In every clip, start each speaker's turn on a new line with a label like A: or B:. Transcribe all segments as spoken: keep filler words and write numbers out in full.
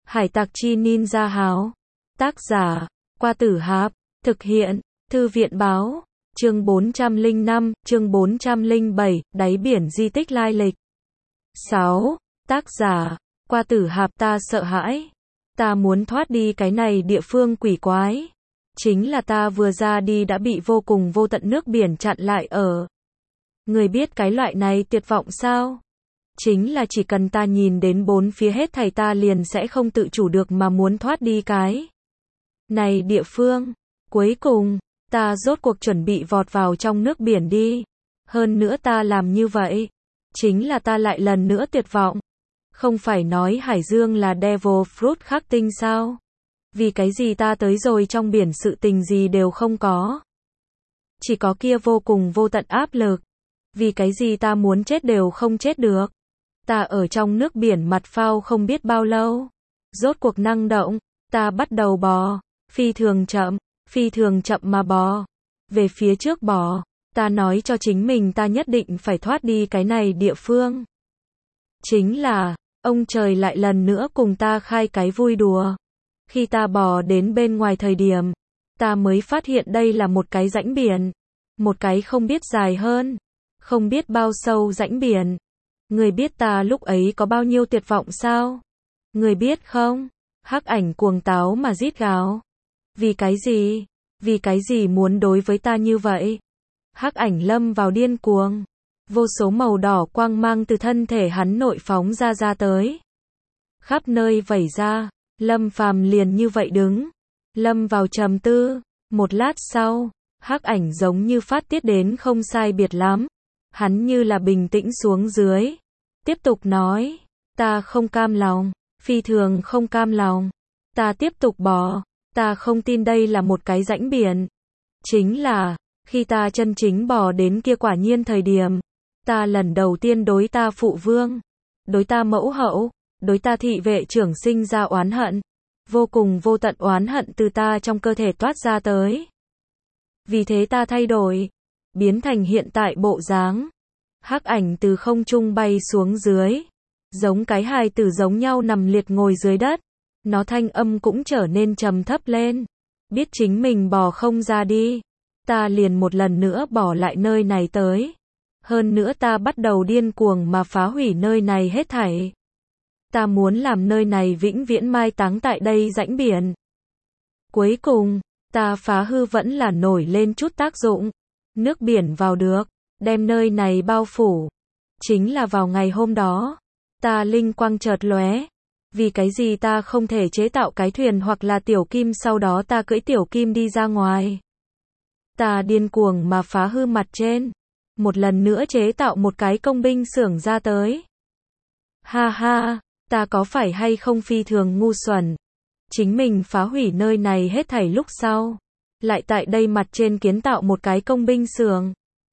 A: Hải tặc chi ninja háo. Tác giả, Qua Tử Hạp. Thực hiện, Thư viện báo. Chương bốn trăm lẻ năm, chương bốn trăm lẻ bảy, đáy biển di tích lai lịch. sáu. Tác giả, Qua Tử Hạp. Ta sợ hãi. Ta muốn thoát đi cái này địa phương quỷ quái. Chính là ta vừa ra đi đã bị vô cùng vô tận nước biển chặn lại ở. Người biết cái loại này tuyệt vọng sao? Chính là chỉ cần ta nhìn đến bốn phía hết thảy ta liền sẽ không tự chủ được mà muốn thoát đi cái này địa phương. Cuối cùng, ta rốt cuộc chuẩn bị vọt vào trong nước biển đi. Hơn nữa ta làm như vậy, chính là ta lại lần nữa tuyệt vọng. Không phải nói hải dương là Devil Fruit khắc tinh sao? Vì cái gì ta tới rồi trong biển sự tình gì đều không có. Chỉ có kia vô cùng vô tận áp lực. Vì cái gì ta muốn chết đều không chết được. Ta ở trong nước biển mặt phao không biết bao lâu. Rốt cuộc năng động, ta bắt đầu bò. Phi thường chậm, phi thường chậm mà bò. Về phía trước bò, ta nói cho chính mình ta nhất định phải thoát đi cái này địa phương. Chính là, ông trời lại lần nữa cùng ta khai cái vui đùa. Khi ta bò đến bên ngoài thời điểm, ta mới phát hiện đây là một cái rãnh biển. Một cái không biết dài hơn, không biết bao sâu rãnh biển. Người biết ta lúc ấy có bao nhiêu tuyệt vọng sao? Người biết không? Hắc ảnh cuồng táo mà rít gào. Vì cái gì? Vì cái gì muốn đối với ta như vậy? Hắc ảnh lâm vào điên cuồng. Vô số màu đỏ quang mang từ thân thể hắn nội phóng ra ra tới. Khắp nơi vẩy ra, Lâm Phàm liền như vậy đứng. Lâm vào trầm tư. Một lát sau, hắc ảnh giống như phát tiết đến không sai biệt lắm. Hắn như là bình tĩnh xuống dưới. Tiếp tục nói, ta không cam lòng, phi thường không cam lòng. Ta tiếp tục bò, ta không tin đây là một cái rãnh biển. Chính là, khi ta chân chính bò đến kia quả nhiên thời điểm, ta lần đầu tiên đối ta phụ vương, đối ta mẫu hậu, đối ta thị vệ trưởng sinh ra oán hận. Vô cùng vô tận oán hận từ ta trong cơ thể toát ra tới. Vì thế ta thay đổi, biến thành hiện tại bộ dáng. Hắc ảnh từ không trung bay xuống dưới, giống cái hài tử giống nhau nằm liệt ngồi dưới đất. Nó thanh âm cũng trở nên trầm thấp lên. Biết chính mình bò không ra đi, ta liền một lần nữa bỏ lại nơi này tới. Hơn nữa ta bắt đầu điên cuồng mà phá hủy nơi này hết thảy. Ta muốn làm nơi này vĩnh viễn mai táng tại đây rãnh biển. Cuối cùng, ta phá hư vẫn là nổi lên chút tác dụng. Nước biển vào được, đem nơi này bao phủ. Chính là vào ngày hôm đó, ta linh quang chợt lóe. Vì cái gì ta không thể chế tạo cái thuyền hoặc là tiểu kim sau đó ta cưỡi tiểu kim đi ra ngoài. Ta điên cuồng mà phá hư mặt trên. Một lần nữa chế tạo một cái công binh xưởng ra tới. Ha ha, ta có phải hay không phi thường ngu xuẩn. Chính mình phá hủy nơi này hết thảy lúc sau. Lại tại đây mặt trên kiến tạo một cái công binh xưởng.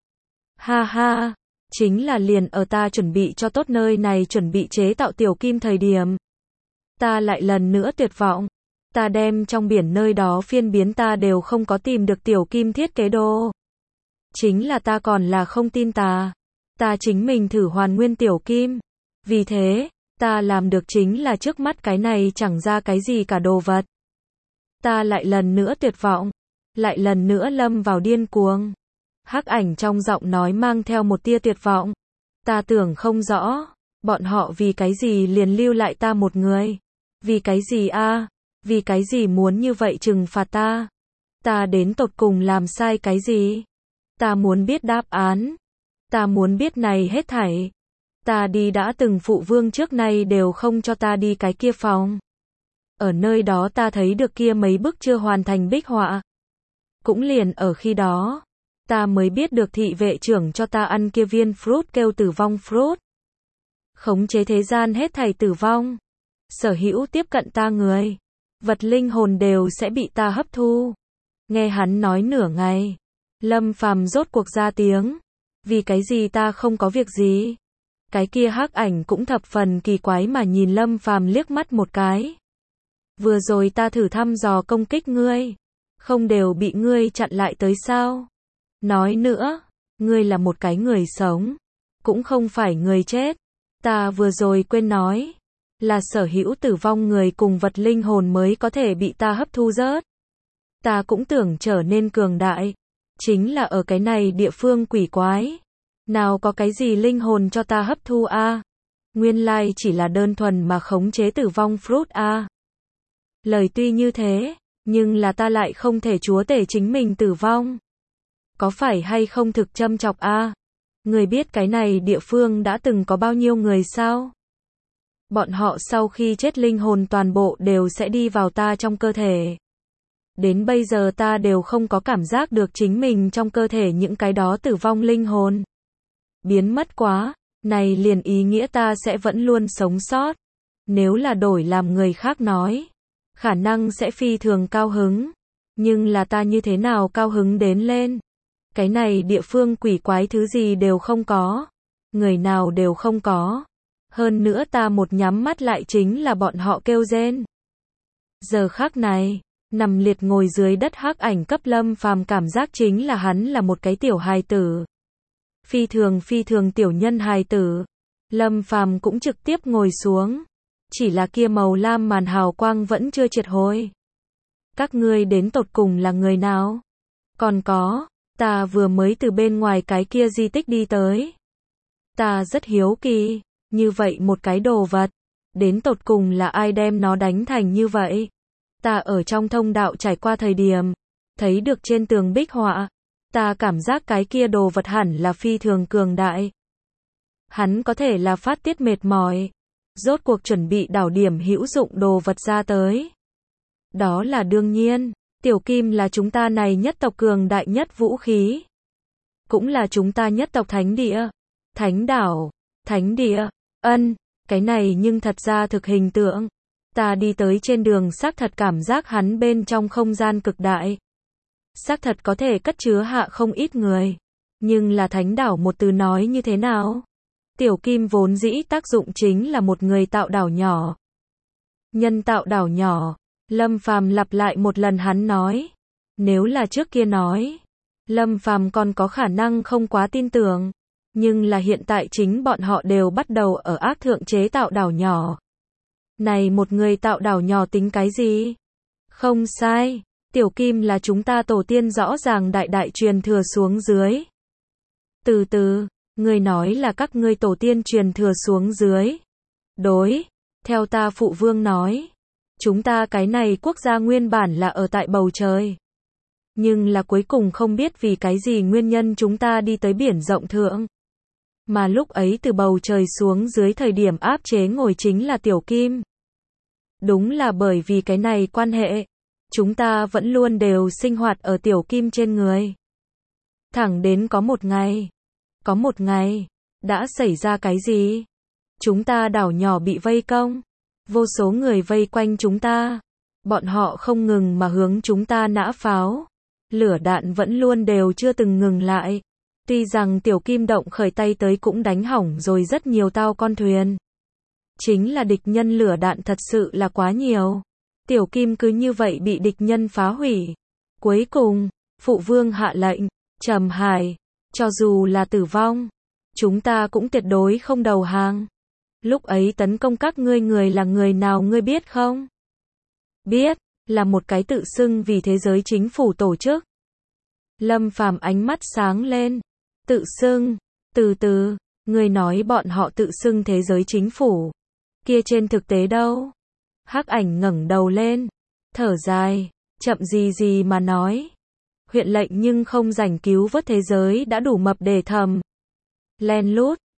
A: Ha ha, chính là liền ở ta chuẩn bị cho tốt nơi này chuẩn bị chế tạo tiểu kim thời điểm. Ta lại lần nữa tuyệt vọng. Ta đem trong biển nơi đó phiên biến ta đều không có tìm được tiểu kim thiết kế đồ. Chính là ta còn là không tin ta. Ta chính mình thử hoàn nguyên tiểu kim. Vì thế, ta làm được chính là trước mắt cái này chẳng ra cái gì cả đồ vật. Ta lại lần nữa tuyệt vọng. Lại lần nữa lâm vào điên cuồng. Hắc ảnh trong giọng nói mang theo một tia tuyệt vọng. Ta tưởng không rõ, bọn họ vì cái gì liền lưu lại ta một người. Vì cái gì a? À? Vì cái gì muốn như vậy trừng phạt ta? Ta đến tột cùng làm sai cái gì? Ta muốn biết đáp án. Ta muốn biết này hết thảy. Ta đi đã từng phụ vương trước nay đều không cho ta đi cái kia phòng. Ở nơi đó ta thấy được kia mấy bức chưa hoàn thành bích họa. Cũng liền ở khi đó, ta mới biết được thị vệ trưởng cho ta ăn kia viên fruit kêu tử vong fruit. Khống chế thế gian hết thảy tử vong. Sở hữu tiếp cận ta người, vật linh hồn đều sẽ bị ta hấp thu. Nghe hắn nói nửa ngày, Lâm Phàm rốt cuộc ra tiếng. Vì cái gì ta không có việc gì? Cái kia hắc ảnh cũng thập phần kỳ quái mà nhìn Lâm Phàm liếc mắt một cái. Vừa rồi ta thử thăm dò công kích ngươi, không đều bị ngươi chặn lại tới sao? Nói nữa, ngươi là một cái người sống, cũng không phải người chết. Ta vừa rồi quên nói. là sở hữu tử vong người cùng vật linh hồn mới có thể bị ta hấp thu rớt. Ta cũng tưởng trở nên cường đại. Chính là ở cái này địa phương quỷ quái. Nào có cái gì linh hồn cho ta hấp thu a? À? Nguyên lai chỉ là đơn thuần mà khống chế tử vong fruit a. À? Lời tuy như thế, nhưng là ta lại không thể chúa tể chính mình tử vong. Có phải hay không thực châm chọc a? À? Người biết cái này địa phương đã từng có bao nhiêu người sao? Bọn họ sau khi chết linh hồn toàn bộ đều sẽ đi vào ta trong cơ thể. Đến bây giờ ta đều không có cảm giác được chính mình trong cơ thể những cái đó tử vong linh hồn. Biến mất quá, này liền ý nghĩa ta sẽ vẫn luôn sống sót. Nếu là đổi làm người khác nói, khả năng sẽ phi thường cao hứng. Nhưng là ta như thế nào cao hứng đến lên? Cái này địa phương quỷ quái thứ gì đều không có. Người nào đều không có. Hơn nữa ta một nhắm mắt lại chính là bọn họ kêu rên. Giờ khắc này, nằm liệt ngồi dưới đất hắc ảnh cấp Lâm Phàm cảm giác chính là hắn là một cái tiểu hài tử. Phi thường phi thường tiểu nhân hài tử. Lâm Phàm cũng trực tiếp ngồi xuống. Chỉ là kia màu lam màn hào quang vẫn chưa triệt hồi. Các ngươi đến tột cùng là người nào? Còn có, ta vừa mới từ bên ngoài cái kia di tích đi tới. Ta rất hiếu kỳ, như vậy một cái đồ vật, đến tột cùng là ai đem nó đánh thành như vậy? Ta ở trong thông đạo trải qua thời điểm, thấy được trên tường bích họa, ta cảm giác cái kia đồ vật hẳn là phi thường cường đại. Hắn có thể là phát tiết mệt mỏi, rốt cuộc chuẩn bị đảo điểm hữu dụng đồ vật ra tới. Đó là đương nhiên, tiểu kim là chúng ta này nhất tộc cường đại nhất vũ khí. Cũng là chúng ta nhất tộc thánh địa, thánh đảo, thánh địa, ân, cái này nhưng thật ra thực hình tượng. Ta đi tới trên đường xác thật cảm giác hắn bên trong không gian cực đại. Xác thật có thể cất chứa hạ không ít người. Nhưng là thánh đảo một từ nói như thế nào? Tiểu kim vốn dĩ tác dụng chính là một người tạo đảo nhỏ. Nhân tạo đảo nhỏ. Lâm Phàm lặp lại một lần hắn nói. Nếu là trước kia nói, Lâm Phàm còn có khả năng không quá tin tưởng. Nhưng là hiện tại chính bọn họ đều bắt đầu ở ác thượng chế tạo đảo nhỏ. Này một người tạo đảo nhỏ tính cái gì? Không sai, tiểu kim là chúng ta tổ tiên rõ ràng đại đại truyền thừa xuống dưới. Từ từ, người nói là các ngươi tổ tiên truyền thừa xuống dưới. Đối, theo ta phụ vương nói, chúng ta cái này quốc gia nguyên bản là ở tại bầu trời. Nhưng là cuối cùng không biết vì cái gì nguyên nhân chúng ta đi tới biển rộng thượng. Mà lúc ấy từ bầu trời xuống dưới thời điểm áp chế ngồi chính là tiểu kim. Đúng là bởi vì cái này quan hệ, chúng ta vẫn luôn đều sinh hoạt ở tiểu kim trên người. Thẳng đến có một ngày, có một ngày, đã xảy ra cái gì? Chúng ta đảo nhỏ bị vây công, vô số người vây quanh chúng ta, bọn họ không ngừng mà hướng chúng ta nã pháo, lửa đạn vẫn luôn đều chưa từng ngừng lại. Tuy rằng tiểu kim động khởi tay tới cũng đánh hỏng rồi rất nhiều tao con thuyền. Chính là địch nhân lửa đạn thật sự là quá nhiều. Tiểu kim cứ như vậy bị địch nhân phá hủy. Cuối cùng, phụ vương hạ lệnh, Trầm Hải, cho dù là tử vong, chúng ta cũng tuyệt đối không đầu hàng. Lúc ấy tấn công các ngươi người là người nào ngươi biết không? Biết, là một cái tự xưng vì thế giới chính phủ tổ chức. Lâm Phàm ánh mắt sáng lên. Tự xưng, từ từ, người nói bọn họ tự xưng thế giới chính phủ. Kia trên thực tế đâu? Hắc ảnh ngẩng đầu lên, thở dài, chậm gì gì mà nói. Huyện lệnh nhưng không rảnh cứu vớt thế giới đã đủ mập để thầm. Len lút,